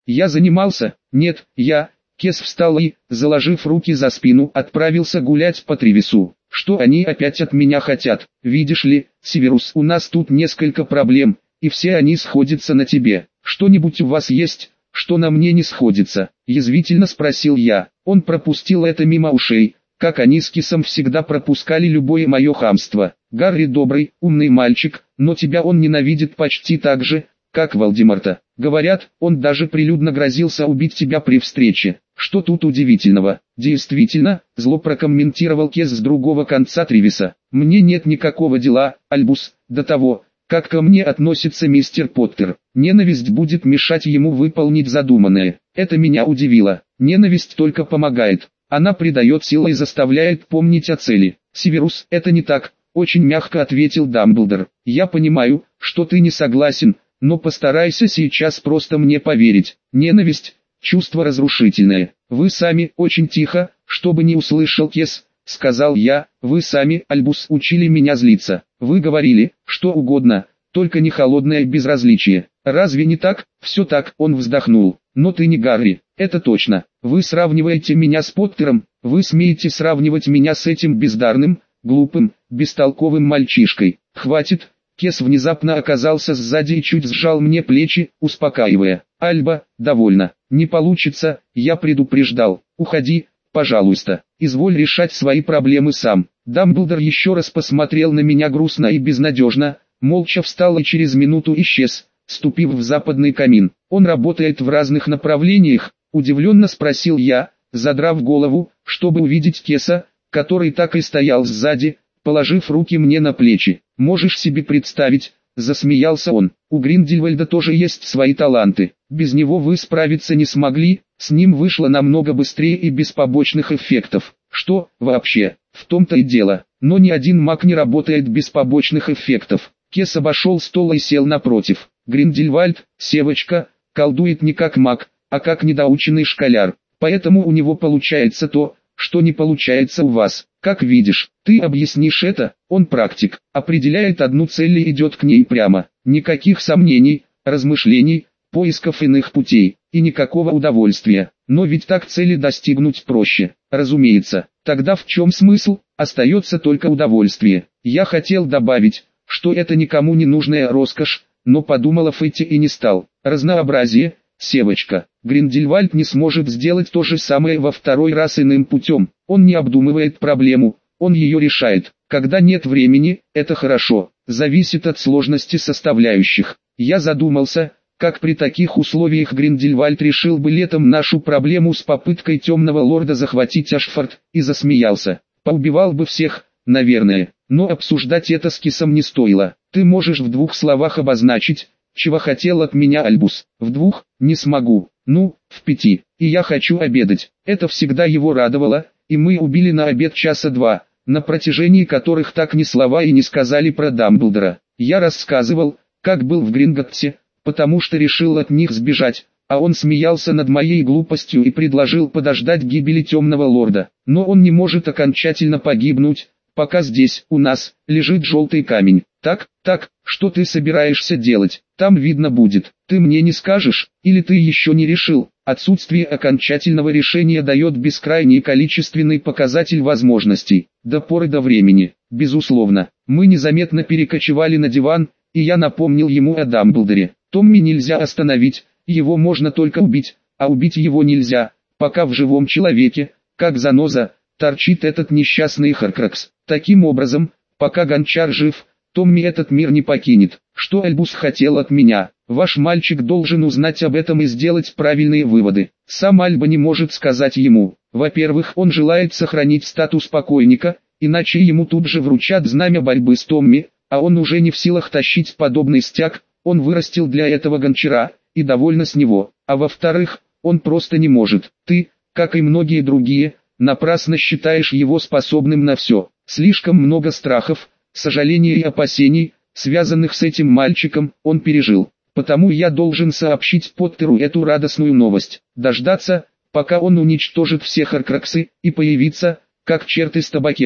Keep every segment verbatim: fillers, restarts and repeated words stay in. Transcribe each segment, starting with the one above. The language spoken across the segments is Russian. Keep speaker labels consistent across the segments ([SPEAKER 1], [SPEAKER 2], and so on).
[SPEAKER 1] Я занимался? Нет, я... Кес встал и, заложив руки за спину, отправился гулять по Тревису. Что они опять от меня хотят? Видишь ли, Северус, у нас тут несколько проблем, и все они сходятся на тебе. Что-нибудь у вас есть, что на мне не сходится? Язвительно спросил я. Он пропустил это мимо ушей, как они с Кесом всегда пропускали любое мое хамство. Гарри добрый, умный мальчик, но тебя он ненавидит почти так же, как Волдеморта. Говорят, он даже прилюдно грозился убить тебя при встрече. Что тут удивительного? Действительно, зло прокомментировал Кес с другого конца Тревиса. Мне нет никакого дела, Альбус, до того, как ко мне относится мистер Поттер. Ненависть будет мешать ему выполнить задуманное. Это меня удивило. Ненависть только помогает. Она придает силы и заставляет помнить о цели. Северус, это не так, очень мягко ответил Дамблдор. Я понимаю, что ты не согласен, но постарайся сейчас просто мне поверить. Ненависть – чувство разрушительное. Вы сами, очень тихо, чтобы не услышал Кес, сказал я, вы сами, Альбус, учили меня злиться. Вы говорили, что угодно, только не холодное безразличие. Разве не так? Все так, он вздохнул. Но ты не Гарри, это точно. Вы сравниваете меня с Поттером, вы смеете сравнивать меня с этим бездарным, глупым, бестолковым мальчишкой. Хватит. Кес внезапно оказался сзади и чуть сжал мне плечи, успокаивая. Альба, довольно. Не получится, я предупреждал. Уходи, пожалуйста. Изволь решать свои проблемы сам. Дамблдор еще раз посмотрел на меня грустно и безнадежно, молча встал и через минуту исчез, ступив в западный камин. Он работает в разных направлениях, удивленно спросил я, задрав голову, чтобы увидеть Кеса, который так и стоял сзади, положив руки мне на плечи. Можешь себе представить, засмеялся он, у Гриндельвальда тоже есть свои таланты. Без него вы справиться не смогли, с ним вышло намного быстрее и без побочных эффектов. Что, вообще, в том-то и дело, но ни один маг не работает без побочных эффектов. Кес обошел стол и сел напротив. Гриндельвальд, Севочка, колдует не как маг, а как недоученный школяр. Поэтому у него получается то, что не получается у вас. Как видишь, ты объяснишь это, он практик, определяет одну цель и идет к ней прямо. Никаких сомнений, размышлений, поисков иных путей, и никакого удовольствия. Но ведь так цели достигнуть проще. Разумеется, тогда в чем смысл? Остается только удовольствие. Я хотел добавить, что это никому не нужная роскошь, но подумал о Фете и не стал. Разнообразие, Севочка. Гриндельвальд не сможет сделать то же самое во второй раз иным путем. Он не обдумывает проблему, он ее решает. Когда нет времени, это хорошо, зависит от сложности составляющих. Я задумался, как при таких условиях Гриндельвальд решил бы летом нашу проблему с попыткой темного лорда захватить Ашфорд, и засмеялся. Поубивал бы всех, наверное, но обсуждать это с Кесом не стоило. Ты можешь в двух словах обозначить, чего хотел от меня Альбус? В двух, не смогу, ну, в пяти, и я хочу обедать. Это всегда его радовало, и мы убили на обед часа два, на протяжении которых так ни слова и не сказали про Дамблдора. Я рассказывал, как был в Гринготтсе, потому что решил от них сбежать, а он смеялся над моей глупостью и предложил подождать гибели темного лорда. Но он не может окончательно погибнуть, пока здесь, у нас, лежит желтый камень. Так, так, что ты собираешься делать? Там видно будет. Ты мне не скажешь, или ты еще не решил? Отсутствие окончательного решения дает бескрайний количественный показатель возможностей. До поры до времени, безусловно. Мы незаметно перекочевали на диван, и я напомнил ему о Дамблдоре. Томми нельзя остановить, его можно только убить, а убить его нельзя, пока в живом человеке, как заноза, торчит этот несчастный Хоркрокс. Таким образом, пока Гончар жив, Томми этот мир не покинет. Что Альбус хотел от меня? Ваш мальчик должен узнать об этом и сделать правильные выводы. Сам Альба не может сказать ему. Во-первых, он желает сохранить статус покойника, иначе ему тут же вручат знамя борьбы с Томми, а он уже не в силах тащить подобный стяг, он вырастил для этого Гончара, и довольно с него. А во-вторых, он просто не может. Ты, как и многие другие, напрасно считаешь его способным на все. Слишком много страхов, сожалений и опасений, связанных с этим мальчиком, он пережил. Потому я должен сообщить Поттеру эту радостную новость. Дождаться, пока он уничтожит все Хоркроксы, и появиться, как черт из табакерки.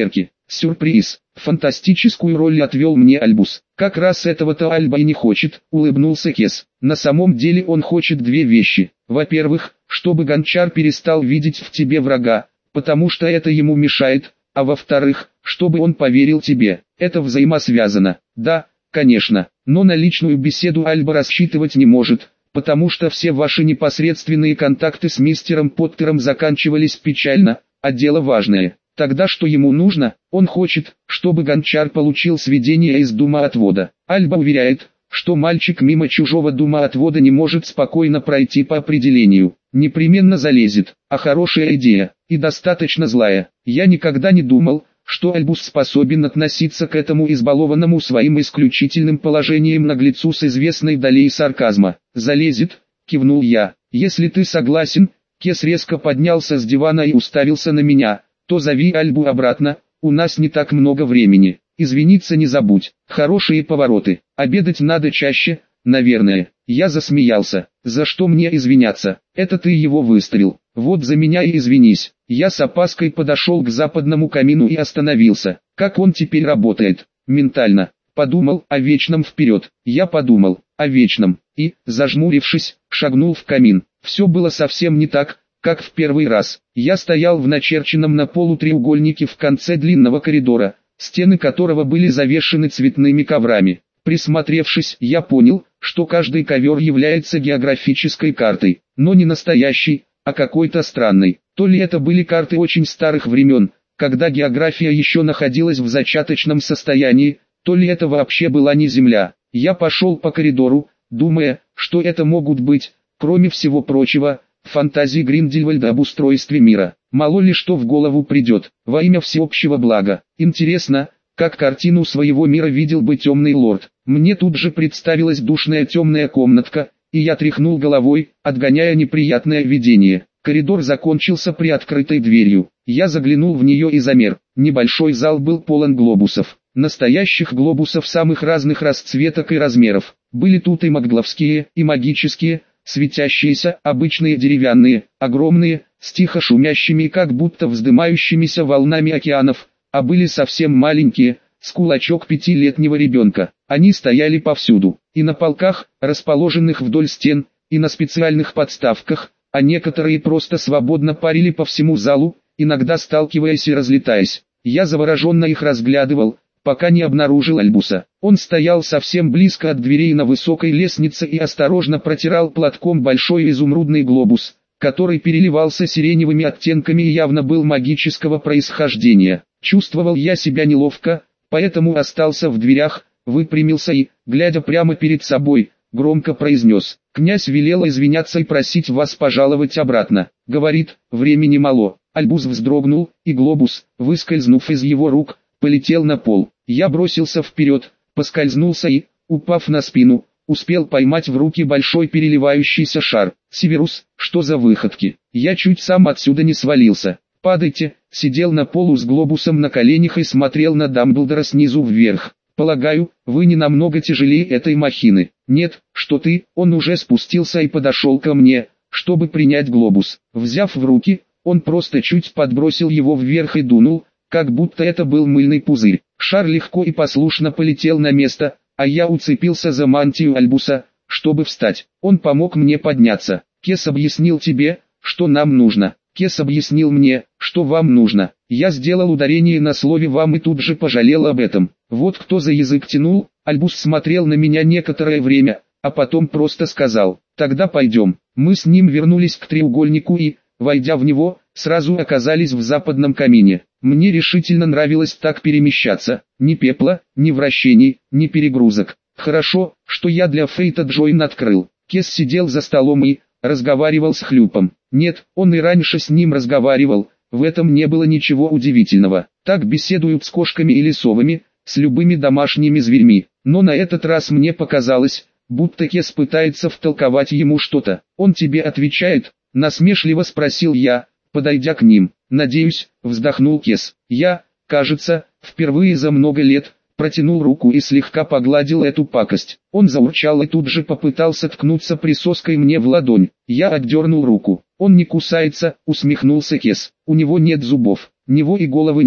[SPEAKER 1] Сюрприз. Фантастическую роль отвел мне Альбус. Как раз этого-то Альба и не хочет, улыбнулся Кес. На самом деле он хочет две вещи. Во-первых, чтобы Гончар перестал видеть в тебе врага, потому что это ему мешает, а во-вторых, чтобы он поверил тебе. Это взаимосвязано. Да, конечно, но на личную беседу Альба рассчитывать не может, потому что все ваши непосредственные контакты с мистером Поттером заканчивались печально, а дело важное. Тогда что ему нужно? Он хочет, чтобы Гончар получил сведения из думоотвода. Альба уверяет, что мальчик мимо чужого думоотвода не может спокойно пройти по определению. Непременно залезет, а хорошая идея, и достаточно злая. Я никогда не думал, что Альбус способен относиться к этому избалованному своим исключительным положением наглецу с известной долей сарказма. «Залезет», — кивнул я. «Если ты согласен», — Кес резко поднялся с дивана и уставился на меня, «то зови Альбу обратно, у нас не так много времени. Извиниться не забудь, хорошие повороты, обедать надо чаще, наверное». Я засмеялся. «За что мне извиняться? Это ты его выставил. Вот за меня и извинись». Я с опаской подошел к западному камину и остановился. Как он теперь работает? Ментально. Подумал о вечном вперед. Я подумал о вечном. И, зажмурившись, шагнул в камин. Все было совсем не так, как в первый раз. Я стоял в начерченном на полу треугольнике в конце длинного коридора, стены которого были завешены цветными коврами. Присмотревшись, я понял, что каждый ковер является географической картой, но не настоящей, а какой-то странной. То ли это были карты очень старых времен, когда география еще находилась в зачаточном состоянии, то ли это вообще была не Земля. Я пошел по коридору, думая, что это могут быть, кроме всего прочего, фантазии Гриндельвальда об устройстве мира. Мало ли что в голову придет, во имя всеобщего блага. Интересно, как картину своего мира видел бы темный лорд. Мне тут же представилась душная темная комнатка, и я тряхнул головой, отгоняя неприятное видение. Коридор закончился приоткрытой дверью. Я заглянул в нее и замер. Небольшой зал был полон глобусов. Настоящих глобусов самых разных расцветок и размеров. Были тут и магловские, и магические, светящиеся, обычные деревянные, огромные, с тихо шумящими, как будто вздымающимися волнами океанов, а были совсем маленькие, с кулачок пятилетнего ребенка. Они стояли повсюду, и на полках, расположенных вдоль стен, и на специальных подставках, а некоторые просто свободно парили по всему залу, иногда сталкиваясь и разлетаясь. Я завороженно их разглядывал, пока не обнаружил Альбуса. Он стоял совсем близко от дверей на высокой лестнице и осторожно протирал платком большой изумрудный глобус, который переливался сиреневыми оттенками и явно был магического происхождения. Чувствовал я себя неловко, поэтому остался в дверях, выпрямился и, глядя прямо перед собой, громко произнес: «Князь велел извиняться и просить вас пожаловать обратно. Говорит, времени мало». Альбус вздрогнул, и глобус, выскользнув из его рук, полетел на пол. Я бросился вперед, поскользнулся и, упав на спину, успел поймать в руки большой переливающийся шар. «Северус, что за выходки? Я чуть сам отсюда не свалился». «Падайте», сидел на полу с глобусом на коленях и смотрел на Дамблдора снизу вверх. «Полагаю, вы не намного тяжелее этой махины». «Нет, что ты», он уже спустился и подошел ко мне, чтобы принять глобус. Взяв в руки, он просто чуть подбросил его вверх и дунул, как будто это был мыльный пузырь. Шар легко и послушно полетел на место, а я уцепился за мантию Альбуса, чтобы встать. Он помог мне подняться. «Кес объяснил тебе, что нам нужно». «Кес объяснил мне, что вам нужно». Я сделал ударение на слове «вам» и тут же пожалел об этом. Вот кто за язык тянул. Альбус смотрел на меня некоторое время, а потом просто сказал: «Тогда пойдем». Мы с ним вернулись к треугольнику и, войдя в него, сразу оказались в западном камине. Мне решительно нравилось так перемещаться. Ни пепла, ни вращений, ни перегрузок. Хорошо, что я для Фейта Джойн открыл. Кес сидел за столом и разговаривал с Хлюпом. Нет, он и раньше с ним разговаривал, в этом не было ничего удивительного. Так беседуют с кошками или совами, с любыми домашними зверьми. Но на этот раз мне показалось, будто Кес пытается втолковать ему что-то. «Он тебе отвечает?» — насмешливо спросил я, подойдя к ним. «Надеюсь», — вздохнул Кес. Я, кажется, впервые за много лет, протянул руку и слегка погладил эту пакость. Он заурчал и тут же попытался ткнуться присоской мне в ладонь. Я отдернул руку. «Он не кусается», — усмехнулся Кес. «У него нет зубов». «Него и головы нет»,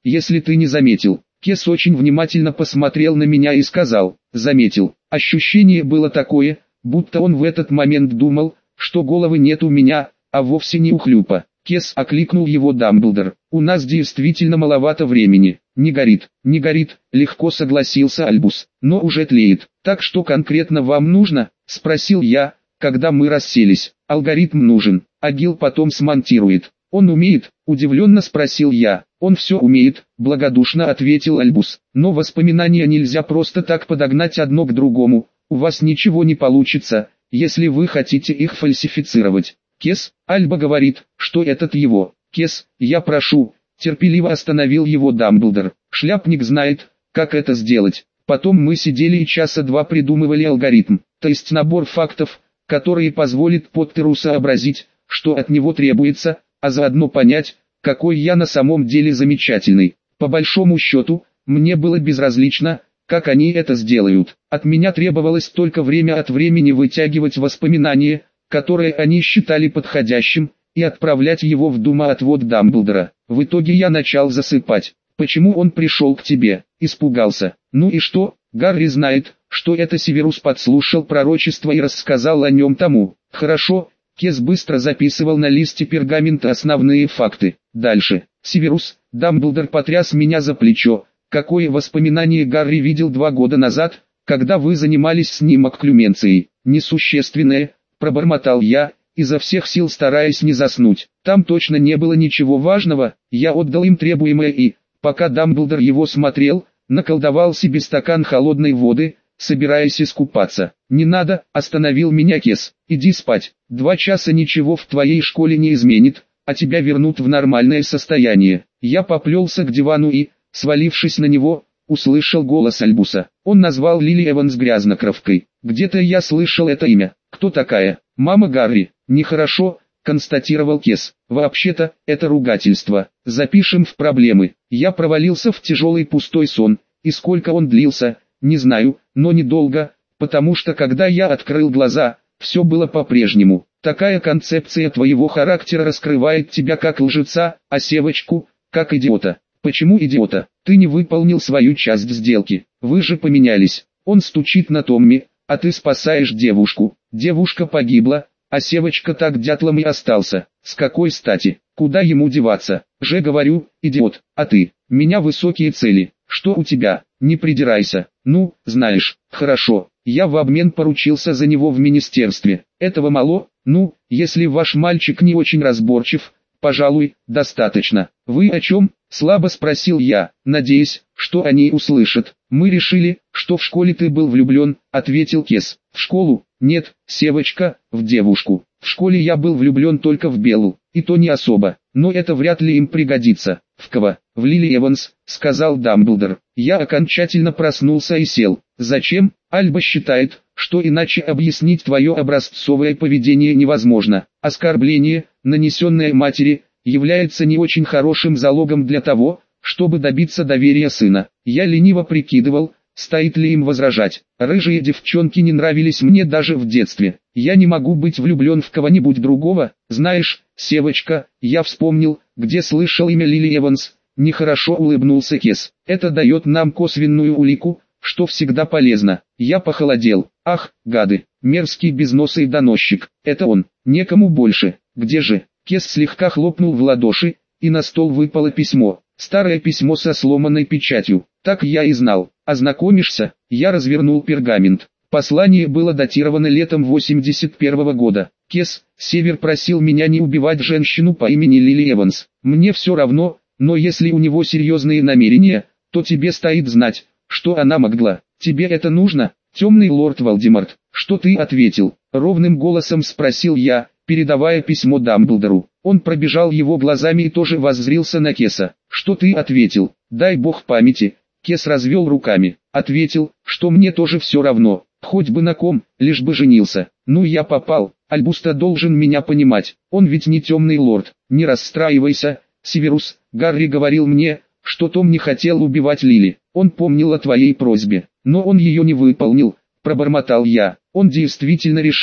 [SPEAKER 1] если ты не заметил. Кес очень внимательно посмотрел на меня и сказал: заметил. Ощущение было такое, будто он в этот момент думал, что головы нет у меня, а вовсе не у Хлюпа. Кес, окликнул его Дамблдор. У нас действительно маловато времени. Не горит, не горит, легко согласился Альбус, но уже тлеет. Так что конкретно вам нужно? Спросил я, когда мы расселись. Алгоритм нужен, а Гил потом смонтирует. Он умеет? Удивленно спросил я. Он все умеет, благодушно ответил Альбус. Но воспоминания нельзя просто так подогнать одно к другому. У вас ничего не получится, если вы хотите их фальсифицировать. Кес, Альба говорит, что этот его. Кес, я прошу, терпеливо остановил его Дамблдор. Шляпник знает, как это сделать. Потом мы сидели и часа два придумывали алгоритм, то есть набор фактов, которые позволит Поттеру сообразить, что от него требуется, а заодно понять, какой я на самом деле замечательный. По большому счету, мне было безразлично, как они это сделают. От меня требовалось только время от времени вытягивать воспоминания, которые они считали подходящим, и отправлять его в думоотвод Дамблдора. В итоге я начал засыпать. Почему он пришел к тебе? Испугался. Ну и что? Гарри знает, что это Северус подслушал пророчество и рассказал о нем тому. Хорошо. Кес быстро записывал на листе пергамента основные факты. Дальше. Северус, Дамблдор потряс меня за плечо. Какое воспоминание Гарри видел два года назад, когда вы занимались с ним окклюменцией? Несущественное, пробормотал я, изо всех сил стараясь не заснуть. Там точно не было ничего важного, я отдал им требуемое и, пока Дамблдор его смотрел, наколдовал себе стакан холодной воды, собираясь искупаться. «Не надо», — остановил меня Кес, — «иди спать, два часа ничего в твоей школе не изменит, а тебя вернут в нормальное состояние». Я поплелся к дивану и, свалившись на него, услышал голос Альбуса. Он назвал Лили Эванс грязнокровкой. Где-то я слышал это имя. Кто такая? Мама Гарри. Нехорошо, констатировал Кес. Вообще-то, это ругательство. Запишем в проблемы. Я провалился в тяжелый пустой сон, и сколько он длился, не знаю, но недолго, потому что когда я открыл глаза, все было по-прежнему. Такая концепция твоего характера раскрывает тебя как лжеца, а Севочку, как идиота. Почему идиота? Ты не выполнил свою часть сделки. Вы же поменялись. Он стучит на Томми, а ты спасаешь девушку. Девушка погибла, а Севочка так дятлом и остался. С какой стати? Куда ему деваться? Же говорю, идиот. А ты? Меня высокие цели. Что у тебя? Не придирайся. Ну, знаешь, хорошо. Я в обмен поручился за него в министерстве. Этого мало? Ну, если ваш мальчик не очень разборчив, пожалуй, достаточно. Вы о чем? Слабо спросил я, надеясь, что они услышат. Мы решили, что в школе ты был влюблен, ответил Кес. В школу? Нет, Севочка, в девушку. В школе я был влюблен только в Беллу, и то не особо, но это вряд ли им пригодится. В кого? В Лили Эванс, сказал Дамблдор. Я окончательно проснулся и сел. Зачем? Альба считает, что иначе объяснить твое образцовое поведение невозможно. Оскорбление, нанесенное матери, является не очень хорошим залогом для того, чтобы добиться доверия сына. Я лениво прикидывал, стоит ли им возражать. Рыжие девчонки не нравились мне даже в детстве. Я не могу быть влюблен в кого-нибудь другого. Знаешь, Севочка, я вспомнил, где слышал имя Лили Эванс. Нехорошо улыбнулся Кес. Это дает нам косвенную улику, что всегда полезно. Я похолодел. Ах, гады, мерзкий безносый доносчик. Это он, некому больше. Где же? Кес слегка хлопнул в ладоши, и на стол выпало письмо. Старое письмо со сломанной печатью. Так я и знал. Ознакомишься? Я развернул пергамент. Послание было датировано летом восемьдесят первого года. Кес, Север просил меня не убивать женщину по имени Лили Эванс. Мне все равно, но если у него серьезные намерения, то тебе стоит знать, что она могла. Тебе это нужно? Темный лорд Волдеморт. Что ты ответил? Ровным голосом спросил я, передавая письмо Дамблдору. Он пробежал его глазами и тоже воззрился на Кеса. Что ты ответил? Дай бог памяти. Кес развел руками. Ответил, что мне тоже все равно. Хоть бы на ком, лишь бы женился. Ну я попал. Альбус-то должен меня понимать. Он ведь не темный лорд. Не расстраивайся, Северус. Гарри говорил мне, что Том не хотел убивать Лили. Он помнил о твоей просьбе, но он ее не выполнил. Пробормотал я. Он действительно решил,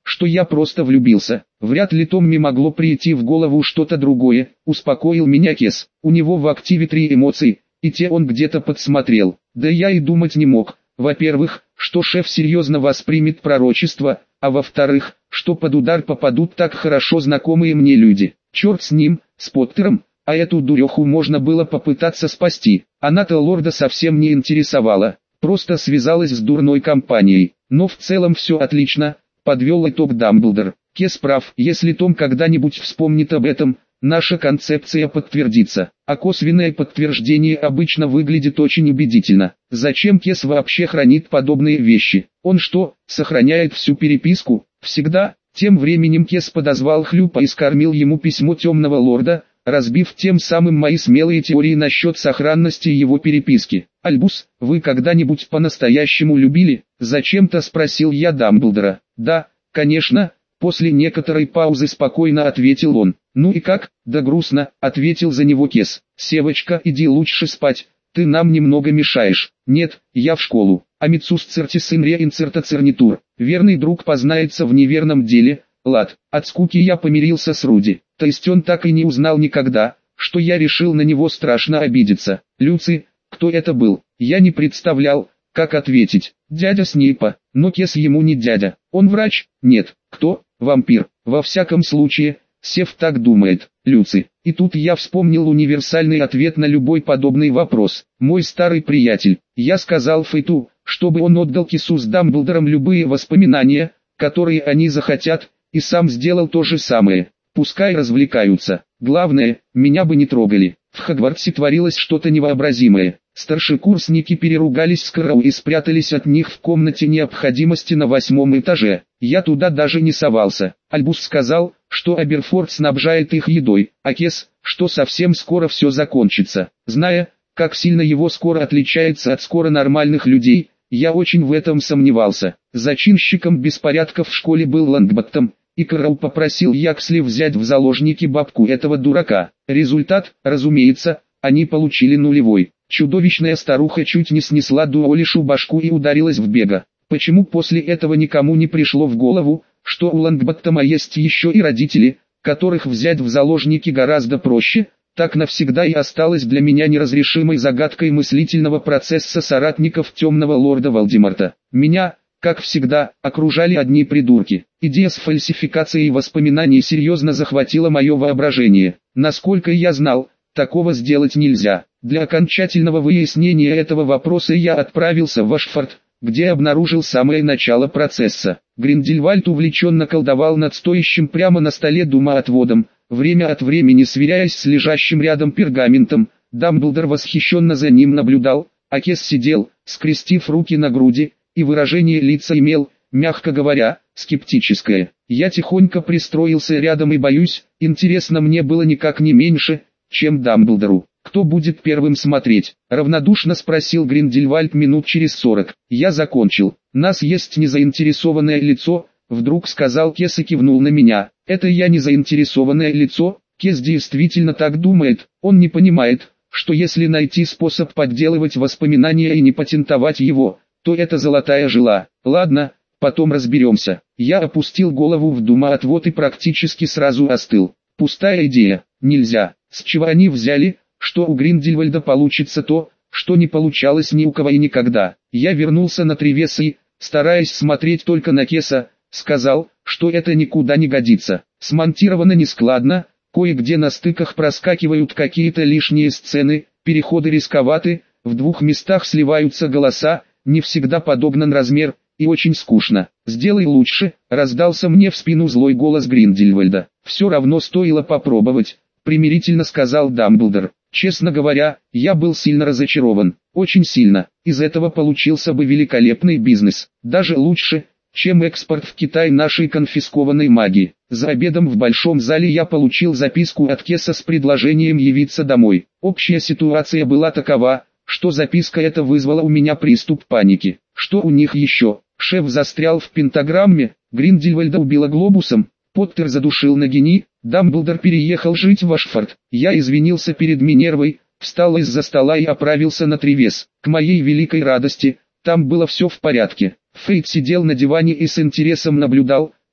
[SPEAKER 1] что я просто влюбился. Вряд ли Томми могло прийти в голову что-то другое, успокоил меня Кес. У него в активе три эмоции, и те он где-то подсмотрел. Да я и думать не мог. Во-первых, что шеф серьезно воспримет пророчество, а во-вторых, что под удар попадут так хорошо знакомые мне люди. Черт с ним, с Поттером, а эту дуреху можно было попытаться спасти. Она-то лорда совсем не интересовала, просто связалась с дурной компанией. Но в целом все отлично, подвел итог Дамблдор. Кес прав, если Том когда-нибудь вспомнит об этом, наша концепция подтвердится, а косвенное подтверждение обычно выглядит очень убедительно. Зачем Кес вообще хранит подобные вещи? Он что, сохраняет всю переписку? Всегда? Тем временем Кес подозвал Хлюпа и скормил ему письмо Темного Лорда, разбив тем самым мои смелые теории насчет сохранности его переписки. «Альбус, вы когда-нибудь по-настоящему любили?» – зачем-то спросил я Дамблдора. «Да, конечно». После некоторой паузы спокойно ответил он. «Ну и как?» «Да грустно», — ответил за него Кес. «Севочка, иди лучше спать, ты нам немного мешаешь». «Нет, я в школу». «Амицус цертис ин ре инцерта цернитур». «Верный друг познается в неверном деле». «Лад». От скуки я помирился с Руди. То есть он так и не узнал никогда, что я решил на него страшно обидеться. «Люци, кто это был?» Я не представлял, как ответить. «Дядя Снейпа». Но Кес ему не дядя. «Он врач?» «Нет». «Кто?» «Вампир». Во всяком случае, Сев так думает. «Люци». И тут я вспомнил универсальный ответ на любой подобный вопрос. Мой старый приятель. Я сказал Фейту, чтобы он отдал Кесу с Дамблдором любые воспоминания, которые они захотят, и сам сделал то же самое. Пускай развлекаются. Главное, меня бы не трогали. В Хогвартсе творилось что-то невообразимое. Старшекурсники переругались с Кэрроу и спрятались от них в комнате необходимости на восьмом этаже. Я туда даже не совался. Альбус сказал, что Аберфорд снабжает их едой, а Кес, что совсем скоро все закончится. Зная, как сильно его скоро отличается от скоро нормальных людей, я очень в этом сомневался. Зачинщиком беспорядков в школе был Лонгботтом, и Кэрроу попросил Яксли взять в заложники бабку этого дурака. Результат, разумеется, они получили нулевой. Чудовищная старуха чуть не снесла Дуолишу башку и ударилась в бега. Почему после этого никому не пришло в голову, что у Лонгботтома есть еще и родители, которых взять в заложники гораздо проще, так навсегда и осталось для меня неразрешимой загадкой мыслительного процесса соратников Темного Лорда Волдеморта. Меня, как всегда, окружали одни придурки. Идея с фальсификацией воспоминаний серьезно захватила мое воображение. Насколько я знал, такого сделать нельзя. Для окончательного выяснения этого вопроса я отправился в Ашфорд, где обнаружил самое начало процесса. Гриндельвальд увлеченно колдовал над стоящим прямо на столе думоотводом, время от времени сверяясь с лежащим рядом пергаментом. Дамблдор восхищенно за ним наблюдал, а Кес сидел, скрестив руки на груди, и выражение лица имел, мягко говоря, скептическое. Я тихонько пристроился рядом и боюсь, интересно мне было никак не меньше, чем Дамблдору. «Кто будет первым смотреть?» — равнодушно спросил Гриндельвальд минут через сорок. «Я закончил. Нас есть незаинтересованное лицо», — вдруг сказал Кес и кивнул на меня. «Это я незаинтересованное лицо?» Кес действительно так думает. Он не понимает, что если найти способ подделывать воспоминания и не патентовать его, то это золотая жила. Ладно, потом разберемся. Я опустил голову в думоотвод и практически сразу остыл. Пустая идея. Нельзя. С чего они взяли, что у Гриндельвальда получится то, что не получалось ни у кого и никогда? Я вернулся на Тревес и, стараясь смотреть только на Кеса, сказал, что это никуда не годится. Смонтировано нескладно, кое-где на стыках проскакивают какие-то лишние сцены, переходы рисковаты, в двух местах сливаются голоса, не всегда подобран размер, и очень скучно. «Сделай лучше», — раздался мне в спину злой голос Гриндельвальда. «Все равно стоило попробовать», — примирительно сказал Дамблдор. Честно говоря, я был сильно разочарован, очень сильно. Из этого получился бы великолепный бизнес, даже лучше, чем экспорт в Китай нашей конфискованной магии. За обедом в большом зале я получил записку от Кеса с предложением явиться домой. Общая ситуация была такова, что записка эта вызвала у меня приступ паники. Что у них еще? Шеф застрял в пентаграмме, Гриндельвальда убило глобусом, Поттер задушил Нагини, Дамблдор переехал жить в Ашфорд. Я извинился перед Минервой, встал из-за стола и отправился на Тревес. К моей великой радости, там было все в порядке. Фейт сидел на диване и с интересом наблюдал,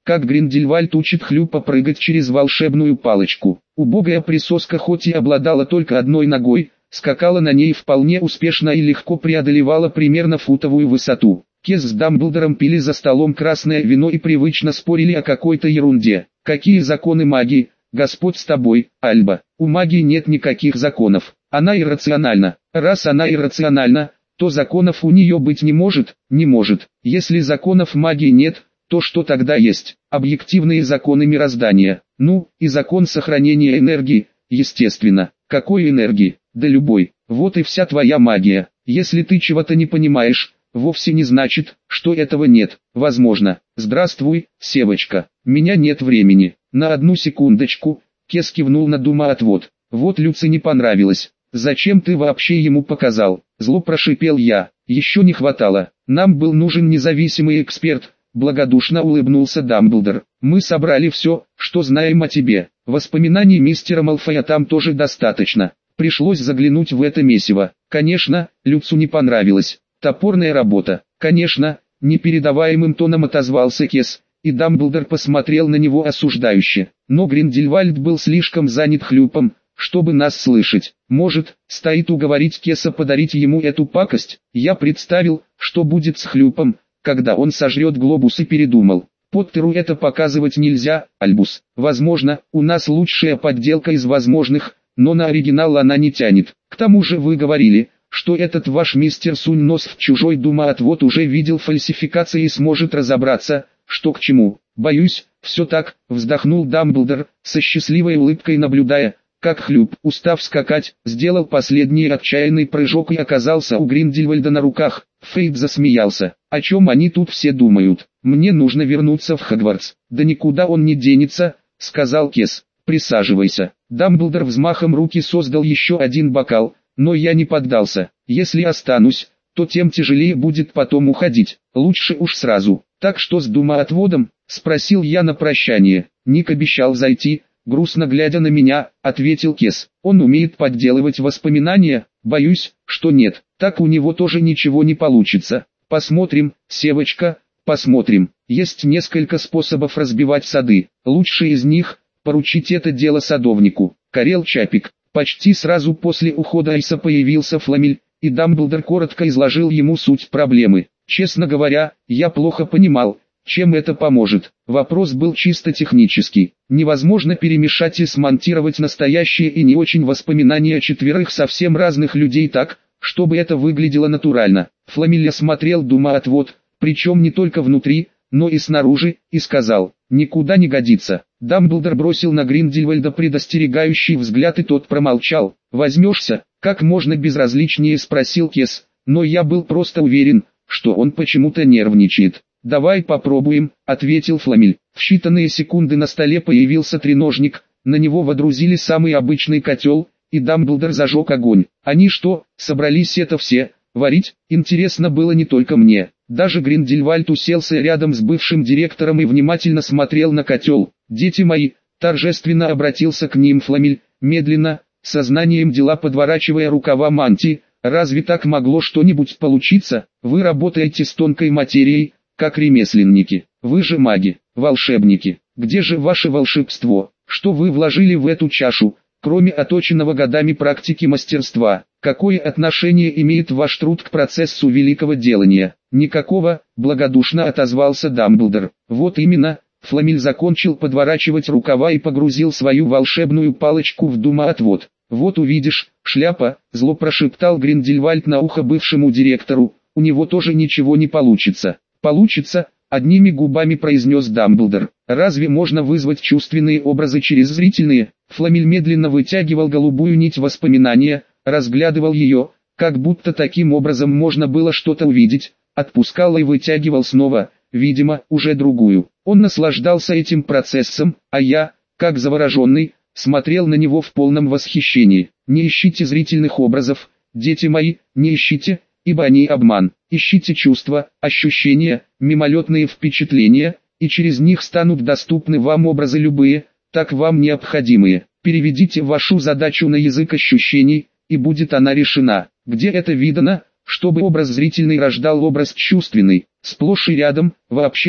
[SPEAKER 1] как Гриндельвальд учит Хлюпа прыгать через волшебную палочку. Убогая присоска хоть и обладала только одной ногой, скакала на ней вполне успешно и легко преодолевала примерно футовую высоту. Кес с Дамблдором пили за столом красное вино и привычно спорили о какой-то ерунде. Какие законы магии? Господь с тобой, Альба. У магии нет никаких законов. Она иррациональна. Раз она иррациональна, то законов у нее быть не может, не может. Если законов магии нет, то что тогда есть? Объективные законы мироздания. Ну, и закон сохранения энергии, естественно. Какой энергии? Да любой. Вот и вся твоя магия. Если ты чего-то не понимаешь, вовсе не значит, что этого нет. Возможно. Здравствуй, Севочка. Меня нет времени. На одну секундочку. Кес кивнул на думоотвод. Вот Люци не понравилось. Зачем ты вообще ему показал? Зло прошипел я. Еще не хватало. Нам был нужен независимый эксперт. Благодушно улыбнулся Дамблдор. Мы собрали все, что знаем о тебе. Воспоминаний мистера Малфоя там тоже достаточно. Пришлось заглянуть в это месиво. Конечно, Люцу не понравилось. Топорная работа. Конечно, непередаваемым тоном отозвался Кес, и Дамблдор посмотрел на него осуждающе. Но Гриндельвальд был слишком занят Хлюпом, чтобы нас слышать. Может, стоит уговорить Кеса подарить ему эту пакость? Я представил, что будет с Хлюпом, когда он сожрет глобус, и передумал. Поттеру это показывать нельзя, Альбус. Возможно, у нас лучшая подделка из возможных, но на оригинал она не тянет. К тому же вы говорили, что этот ваш мистер Сунь-нос в чужой думоотвод уже видел фальсификации и сможет разобраться, что к чему. Боюсь, все так, вздохнул Дамблдор, со счастливой улыбкой наблюдая, как Хлюп, устав скакать, сделал последний отчаянный прыжок и оказался у Гриндельвальда на руках. Фейд засмеялся. О чем они тут все думают? Мне нужно вернуться в Хогвартс. Да никуда он не денется, сказал Кес. Присаживайся. Дамблдор взмахом руки создал еще один бокал, но я не поддался. Если останусь, то тем тяжелее будет потом уходить. Лучше уж сразу. Так что с думоотводом? Спросил я на прощание. Ник обещал зайти. Грустно глядя на меня, ответил Кес. Он умеет подделывать воспоминания? Боюсь, что нет. Так у него тоже ничего не получится. Посмотрим, Севочка, посмотрим. Есть несколько способов разбивать сады. Лучший из них – поручить это дело садовнику. Карел Чапик. Почти сразу после ухода Айса появился Фламель, и Дамблдор коротко изложил ему суть проблемы. Честно говоря, я плохо понимал, чем это поможет. Вопрос был чисто технический. Невозможно перемешать и смонтировать настоящие и не очень воспоминания четверых совсем разных людей так, чтобы это выглядело натурально. Фламель осмотрел думоотвод, причем не только внутри, но и снаружи, и сказал: «Никуда не годится». Дамблдор бросил на Гриндельвальда предостерегающий взгляд, и тот промолчал. «Возьмешься?» — как можно безразличнее спросил Кес, но я был просто уверен, что он почему-то нервничает. «Давай попробуем», — ответил Фламель. В считанные секунды на столе появился треножник, на него водрузили самый обычный котел, и Дамблдор зажег огонь. Они что, собрались это все варить? Интересно было не только мне. Даже Гриндельвальд уселся рядом с бывшим директором и внимательно смотрел на котел. «Дети мои», — торжественно обратился к ним Фламель, медленно, сознанием дела подворачивая рукава мантии, «разве так могло что-нибудь получиться? Вы работаете с тонкой материей, как ремесленники. Вы же маги, волшебники. Где же ваше волшебство? Что вы вложили в эту чашу, кроме оточенного годами практики мастерства? Какое отношение имеет ваш труд к процессу великого делания?» «Никакого», — благодушно отозвался Дамблдор. «Вот именно». Фламель закончил подворачивать рукава и погрузил свою волшебную палочку в думоотвод. «Вот увидишь, шляпа», — зло прошептал Гриндельвальд на ухо бывшему директору, «у него тоже ничего не получится». «Получится», — одними губами произнес Дамблдор. «Разве можно вызвать чувственные образы через зрительные?» Фламель медленно вытягивал голубую нить воспоминания, разглядывал ее, как будто таким образом можно было что-то увидеть, отпускал и вытягивал снова, видимо, уже другую. Он наслаждался этим процессом, а я, как завороженный, смотрел на него в полном восхищении. «Не ищите зрительных образов, дети мои, не ищите, ибо они обман. Ищите чувства, ощущения, мимолетные впечатления, и через них станут доступны вам образы любые, так вам необходимые. Переведите вашу задачу на язык ощущений, и будет она решена. Где это видано, чтобы образ зрительный рождал образ чувственный? Сплошь и рядом, вообще-то.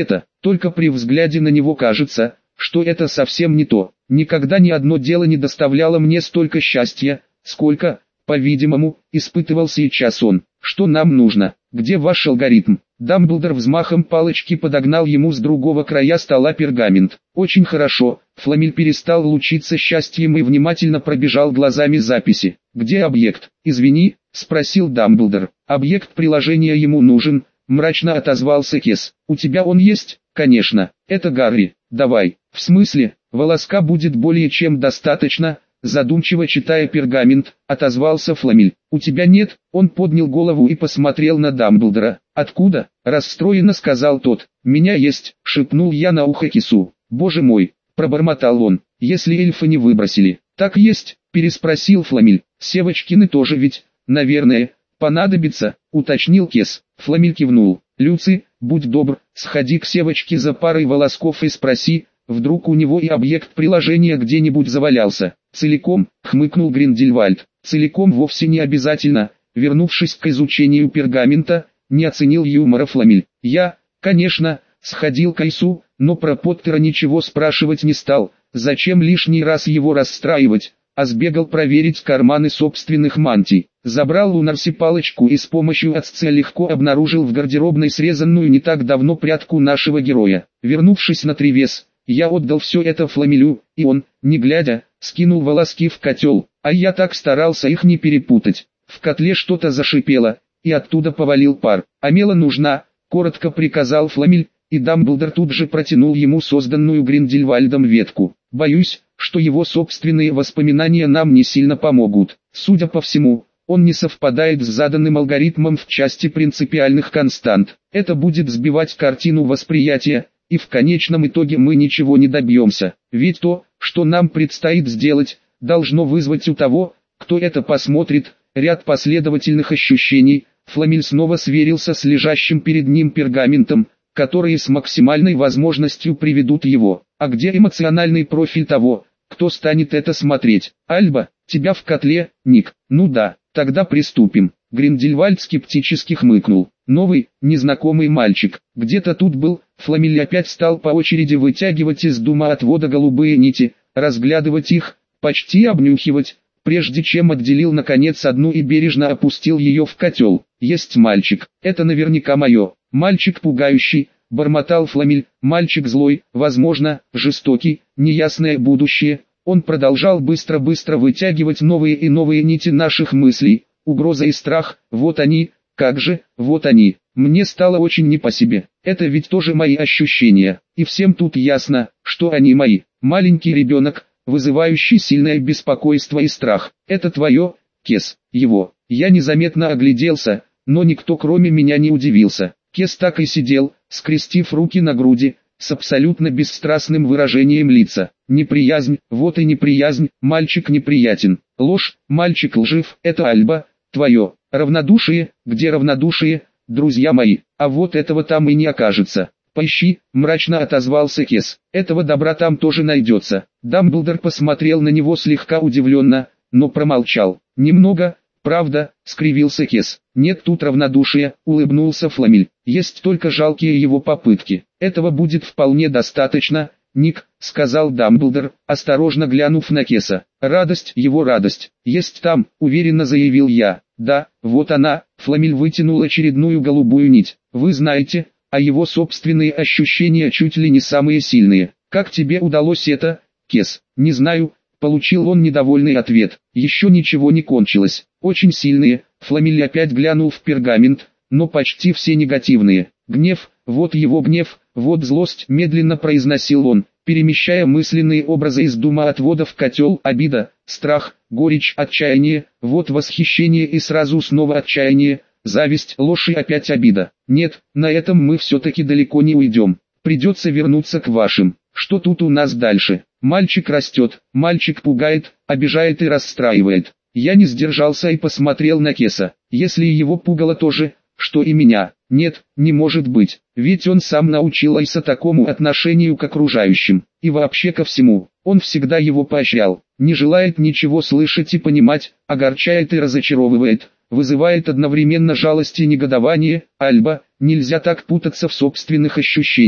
[SPEAKER 1] только при взгляде на него кажется, что это совсем не то. Никогда ни одно дело не доставляло мне столько счастья, сколько, по-видимому, испытывал сейчас он. Что нам нужно? Где ваш алгоритм? Дамблдор взмахом палочки подогнал ему с другого края стола пергамент. Очень хорошо. Фламель перестал лучиться счастьем и внимательно пробежал глазами записи. Где объект? Извини, спросил Дамблдор. Объект приложения ему нужен, мрачно отозвался Кес. У тебя он есть? Конечно. Это Гарри. Давай. В смысле? Волоска будет более чем достаточно. Задумчиво читая пергамент, отозвался Фламель. «У тебя нет?» Он поднял голову и посмотрел на Дамблдора. «Откуда?» – расстроенно сказал тот. «Меня есть», – шепнул я на ухо Кису. «Боже мой!» – пробормотал он. «Если эльфы не выбросили». «Так есть?» – переспросил Фламель. «Севочкины тоже ведь, наверное, понадобится», – уточнил Кес. Фламель кивнул. «Люци, будь добр, сходи к Севочке за парой волосков и спроси, вдруг у него и объект приложения где-нибудь завалялся». «Целиком», — хмыкнул Гриндельвальд. «Целиком вовсе не обязательно», — вернувшись к изучению пергамента, не оценил юмора Фламель. «Я, конечно, сходил к Айсу, но про Поттера ничего спрашивать не стал, зачем лишний раз его расстраивать, а сбегал проверить карманы собственных мантий. Забрал у Нарси палочку и с помощью отца легко обнаружил в гардеробной срезанную не так давно прядку нашего героя. Вернувшись на Тревес, я отдал все это Фламелю, и он, не глядя, скинул волоски в котел, а я так старался их не перепутать. В котле что-то зашипело, и оттуда повалил пар. «А мела нужна», — коротко приказал Фламель, и Дамблдор тут же протянул ему созданную Гриндельвальдом ветку. «Боюсь, что его собственные воспоминания нам не сильно помогут. Судя по всему, он не совпадает с заданным алгоритмом в части принципиальных констант. Это будет сбивать картину восприятия, и в конечном итоге мы ничего не добьемся. Ведь то, что нам предстоит сделать, должно вызвать у того, кто это посмотрит, ряд последовательных ощущений». Фламель снова сверился с лежащим перед ним пергаментом, которые с максимальной возможностью приведут его. «А где эмоциональный профиль того, кто станет это смотреть? Альба, тебя в котле, Ник?» «Ну да, тогда приступим». Гриндельвальд скептически хмыкнул. «Новый, незнакомый мальчик, где-то тут был». Фламель опять стал по очереди вытягивать из дымоотвода голубые нити, разглядывать их, почти обнюхивать, прежде чем отделил наконец одну и бережно опустил ее в котел. «Есть мальчик, это наверняка мое. Мальчик пугающий», — бормотал Фламель, «мальчик злой, возможно, жестокий, неясное будущее». Он продолжал быстро-быстро вытягивать новые и новые нити наших мыслей. Угроза и страх, вот они, как же, вот они. Мне стало очень не по себе. Это ведь тоже мои ощущения, и всем тут ясно, что они мои. Маленький ребенок, вызывающий сильное беспокойство и страх. Это твое, Кес, его. Я незаметно огляделся, но никто кроме меня не удивился. Кес так и сидел, скрестив руки на груди, с абсолютно бесстрастным выражением лица. Неприязнь, вот и неприязнь, мальчик неприятен. Ложь, мальчик лжив, это Альба, твое. Равнодушие, где равнодушие, друзья мои, а вот этого там и не окажется. Поищи, мрачно отозвался Кес. Этого добра там тоже найдется. Дамблдор посмотрел на него слегка удивленно, но промолчал. Немного, правда, скривился Кес. Нет тут равнодушия, улыбнулся Фламель. Есть только жалкие его попытки. Этого будет вполне достаточно, Ник, сказал Дамблдор, осторожно глянув на Кеса. Радость, его радость, есть там, уверенно заявил я. Да, вот она. Фламель вытянул очередную голубую нить. Вы знаете, а его собственные ощущения чуть ли не самые сильные. Как тебе удалось это, Кес? Не знаю, получил он недовольный ответ. Еще ничего не кончилось. Очень сильные. Фламель опять глянул в пергамент, но почти все негативные. Гнев, вот его гнев, вот злость, медленно произносил он, перемещая мысленные образы из дымоотвода в котел. Обида, страх, горечь, отчаяние, вот восхищение и сразу снова отчаяние, зависть, ложь и опять обида. Нет, на этом мы все-таки далеко не уйдем. Придется вернуться к вашим. Что тут у нас дальше? Мальчик растет, мальчик пугает, обижает и расстраивает. Я не сдержался и посмотрел на Кеса. Если его пугало то же, что и меня. Нет, не может быть, ведь он сам научил Айса такому отношению к окружающим, и вообще ко всему. Он всегда его поощрял, не желает ничего слышать и понимать, огорчает и разочаровывает, вызывает одновременно жалость и негодование. Альба, нельзя так путаться в собственных ощущениях.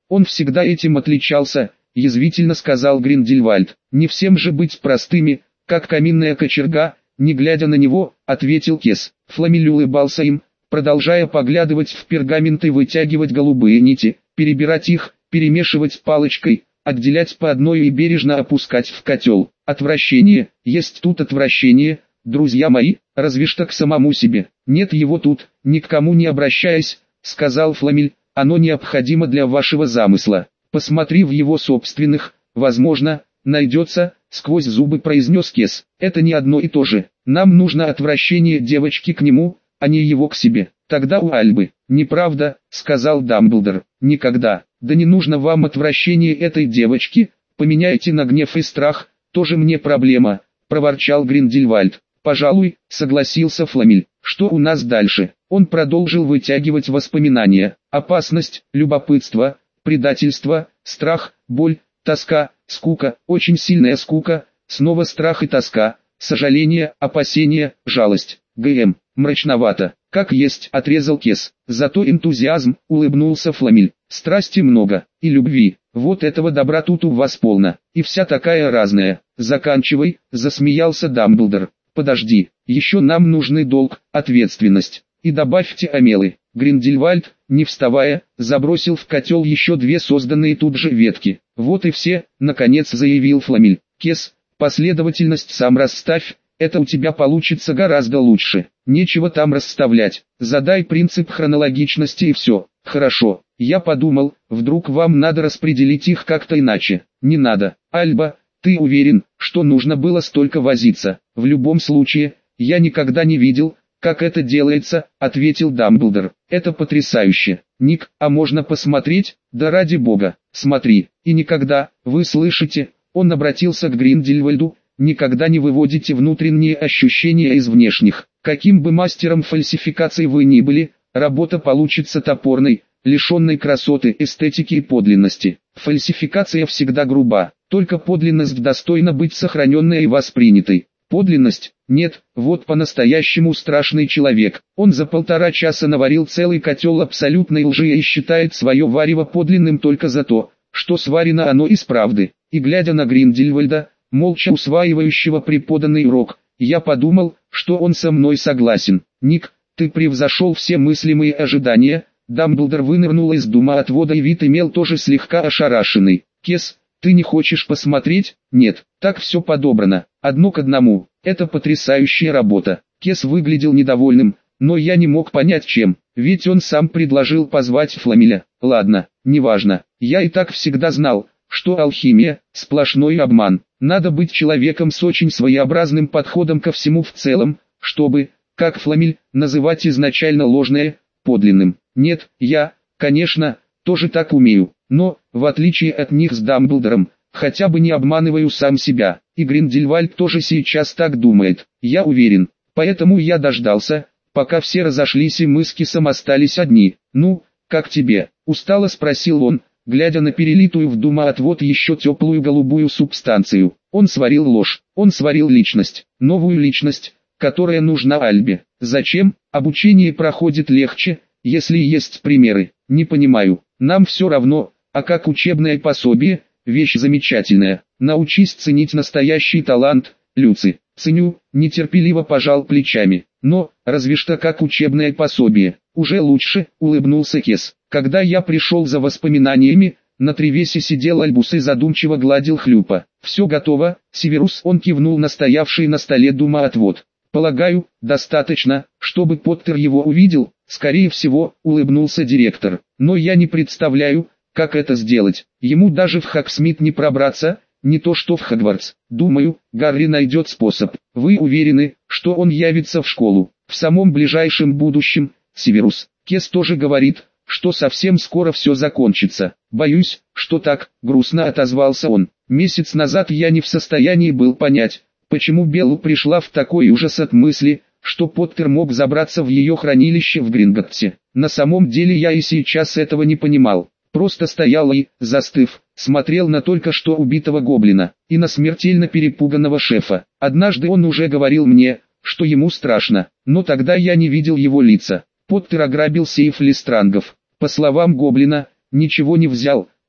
[SPEAKER 1] Он всегда этим отличался, язвительно сказал Гриндельвальд. Не всем же быть простыми, как каминная кочерга, не глядя на него, ответил Кес. Фламель улыбался им, продолжая поглядывать в пергамент и вытягивать голубые нити, перебирать их, перемешивать палочкой, отделять по одной и бережно опускать в котел. Отвращение, есть тут отвращение, друзья мои, разве что к самому себе. Нет его тут, ни к кому не обращаясь, сказал Фламель, оно необходимо для вашего замысла. Посмотри в его собственных, возможно, найдется, сквозь зубы произнес Кес. Это не одно и то же. Нам нужно отвращение девочки к нему, а не его к себе. Тогда у Альбы. Неправда, сказал Дамблдор. Никогда. Да не нужно вам отвращение этой девочки, поменяйте на гнев и страх, тоже мне проблема, проворчал Гриндельвальд. Пожалуй, согласился Фламель. Что у нас дальше? Он продолжил вытягивать воспоминания. Опасность, любопытство, предательство, страх, боль, тоска, скука, очень сильная скука, снова страх и тоска, сожаление, опасение, жалость. ГМ, мрачновато. Как есть, отрезал Кес. Зато энтузиазм, улыбнулся Фламель. Страсти много, и любви. Вот этого добра тут у вас полно, и вся такая разная. Заканчивай, засмеялся Дамблдор. Подожди, еще нам нужны долг, ответственность. И добавьте омелы. Гриндельвальд, не вставая, забросил в котел еще две созданные тут же ветки. Вот и все, наконец заявил Фламель. Кес, последовательность сам расставь, это у тебя получится гораздо лучше. Нечего там расставлять. Задай принцип хронологичности и все. Хорошо, я подумал, вдруг вам надо распределить их как-то иначе. Не надо. Альба, ты уверен, что нужно было столько возиться? В любом случае, я никогда не видел, как это делается, ответил Дамблдор. Это потрясающе. Ник, а можно посмотреть? Да ради бога, смотри. И никогда, вы слышите, он обратился к Гриндельвальду, никогда не выводите внутренние ощущения из внешних. Каким бы мастером фальсификации вы ни были, работа получится топорной, лишенной красоты, эстетики и подлинности. Фальсификация всегда груба, только подлинность достойна быть сохраненной и воспринятой. Подлинность? Нет, вот по-настоящему страшный человек. Он за полтора часа наварил целый котел абсолютной лжи и считает свое варево подлинным только за то, что сварено оно из правды. И глядя на Гриндельвальда, молча усваивающего преподанный урок, я подумал, что он со мной согласен. Ник, ты превзошел все мыслимые ожидания. Дамблдор вынырнул из думоотвода и вид имел тоже слегка ошарашенный. Кес, ты не хочешь посмотреть? Нет, так все подобрано, одно к одному. Это потрясающая работа. Кес выглядел недовольным, но я не мог понять чем, ведь он сам предложил позвать Фламеля. Ладно, неважно, я и так всегда знал, что алхимия – сплошной обман. Надо быть человеком с очень своеобразным подходом ко всему в целом, чтобы, как Фламель, называть изначально ложное подлинным. Нет, я, конечно, тоже так умею, но, в отличие от них с Дамблдором, хотя бы не обманываю сам себя. И Гриндельвальд тоже сейчас так думает, я уверен. Поэтому я дождался, пока все разошлись и мы с Кесом остались одни. Ну, как тебе? Устало спросил он, глядя на перелитую в думоотвод еще теплую голубую субстанцию. Он сварил ложь, он сварил личность, новую личность, которая нужна Альбе. Зачем? Обучение проходит легче, если есть примеры. Не понимаю, нам все равно, а как учебное пособие, вещь замечательная. Научись ценить настоящий талант, Люци. Ценю, нетерпеливо пожал плечами. Но, разве что как учебное пособие. Уже лучше, улыбнулся Кес. Когда я пришел за воспоминаниями, на тревесе сидел Альбус и задумчиво гладил Хлюпа. Все готово, Северус. Он кивнул на стоявший на столе думоотвод. Полагаю, достаточно, чтобы Поттер его увидел. Скорее всего, улыбнулся директор. Но я не представляю, как это сделать. Ему даже в Хогсмит не пробраться, не то что в Хогвартс. Думаю, Гарри найдет способ. Вы уверены, что он явится в школу в самом ближайшем будущем, Северус? Кес тоже говорит, что совсем скоро все закончится. Боюсь, что так, грустно отозвался он. Месяц назад я не в состоянии был понять, почему Беллу пришла в такой ужас от мысли, что Поттер мог забраться в ее хранилище в Гринготтсе. На самом деле я и сейчас этого не понимал. Просто стоял и, застыв, смотрел на только что убитого гоблина и на смертельно перепуганного шефа. Однажды он уже говорил мне, что ему страшно, но тогда я не видел его лица. Поттер ограбил сейф Листрангов. По словам гоблина, ничего не взял,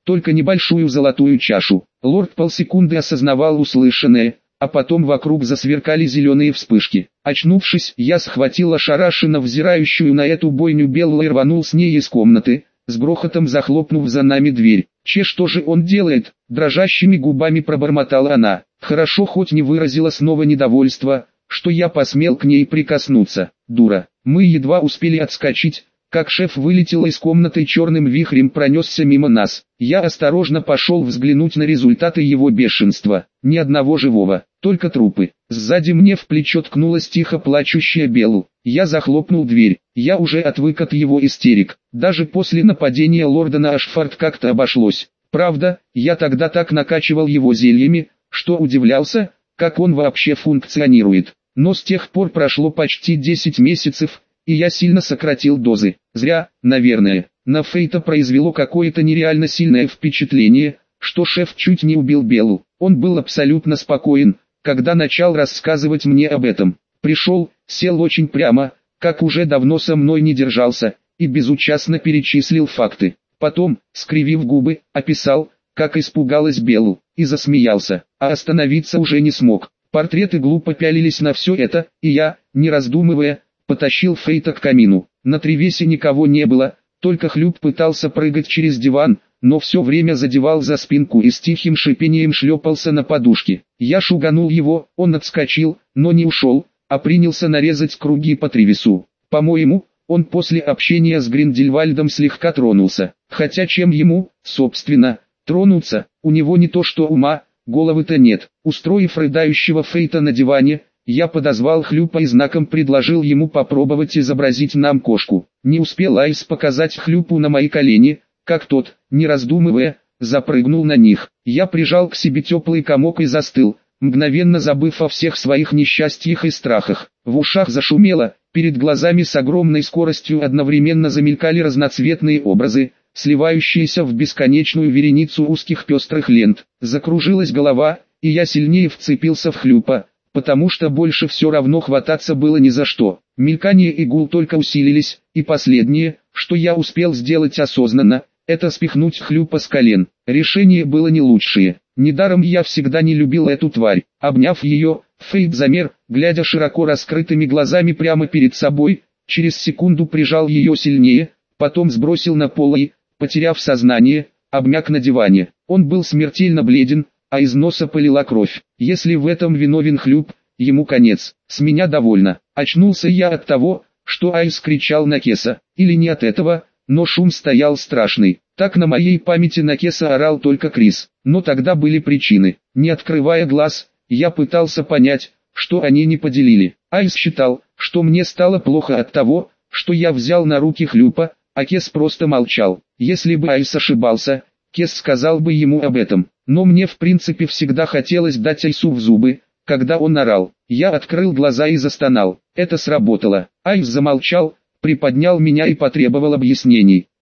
[SPEAKER 1] только небольшую золотую чашу. Лорд полсекунды осознавал услышанное, а потом вокруг засверкали зеленые вспышки. Очнувшись, я схватил ошарашенно взирающую на эту бойню Беллу и рванул с ней из комнаты, с грохотом захлопнув за нами дверь. «Че, что же он делает?» – дрожащими губами пробормотала она. Хорошо хоть не выразила снова недовольство, что я посмел к ней прикоснуться. Дура. Мы едва успели отскочить, как шеф вылетел из комнаты и черным вихрем пронесся мимо нас. Я осторожно пошел взглянуть на результаты его бешенства. Ни одного живого, только трупы. Сзади мне в плечо ткнулась тихо плачущая Беллу. Я захлопнул дверь. Я уже отвык от его истерик. Даже после нападения лорда на Ашфорд как-то обошлось. Правда, я тогда так накачивал его зельями, что удивлялся, как он вообще функционирует. Но с тех пор прошло почти десять месяцев, и я сильно сократил дозы. Зря, наверное. На Фейта произвело какое-то нереально сильное впечатление, что шеф чуть не убил Беллу. Он был абсолютно спокоен, когда начал рассказывать мне об этом. Пришел, сел очень прямо, как уже давно со мной не держался, и безучастно перечислил факты. Потом, скривив губы, описал, как испугалась Беллу, и засмеялся, а остановиться уже не смог. Портреты глупо пялились на все это, и я, не раздумывая, потащил Фейта к камину. На тревесе никого не было, только Хлюп пытался прыгать через диван, но все время задевал за спинку и с тихим шипением шлепался на подушке. Я шуганул его, он отскочил, но не ушел, а принялся нарезать круги по тревесу. По-моему, он после общения с Гриндельвальдом слегка тронулся. Хотя чем ему, собственно, тронуться, у него не то что ума, головы-то нет. Устроив рыдающего Фейта на диване, я подозвал Хлюпа и знаком предложил ему попробовать изобразить нам кошку. Не успел Айс показать Хлюпу на мои колени, как тот, не раздумывая, запрыгнул на них. Я прижал к себе теплый комок и застыл, мгновенно забыв о всех своих несчастьях и страхах. В ушах зашумело, перед глазами с огромной скоростью одновременно замелькали разноцветные образы, сливающиеся в бесконечную вереницу узких пестрых лент. Закружилась голова, и я сильнее вцепился в Хлюпа, потому что больше все равно хвататься было ни за что. Мелькание и гул только усилились, и последнее, что я успел сделать осознанно, это спихнуть Хлюпа с колен. Решение было не лучшее. Недаром я всегда не любил эту тварь. Обняв ее, Фейт замер, глядя широко раскрытыми глазами прямо перед собой, через секунду прижал ее сильнее, потом сбросил на пол и, потеряв сознание, обмяк на диване. Он был смертельно бледен, а из носа пылила кровь. Если в этом виновен Хлюп, ему конец. С меня довольно. Очнулся я от того, что Айс кричал на Кеса, или не от этого, но шум стоял страшный. Так на моей памяти на Кеса орал только Крис. Но тогда были причины. Не открывая глаз, я пытался понять, что они не поделили. Айс считал, что мне стало плохо от того, что я взял на руки Хлюпа, а Кес просто молчал. Если бы Айс ошибался, Кес сказал бы ему об этом. Но мне в принципе всегда хотелось дать Айсу в зубы, когда он орал. Я открыл глаза и застонал. Это сработало. Айс замолчал, приподнял меня и потребовал объяснений.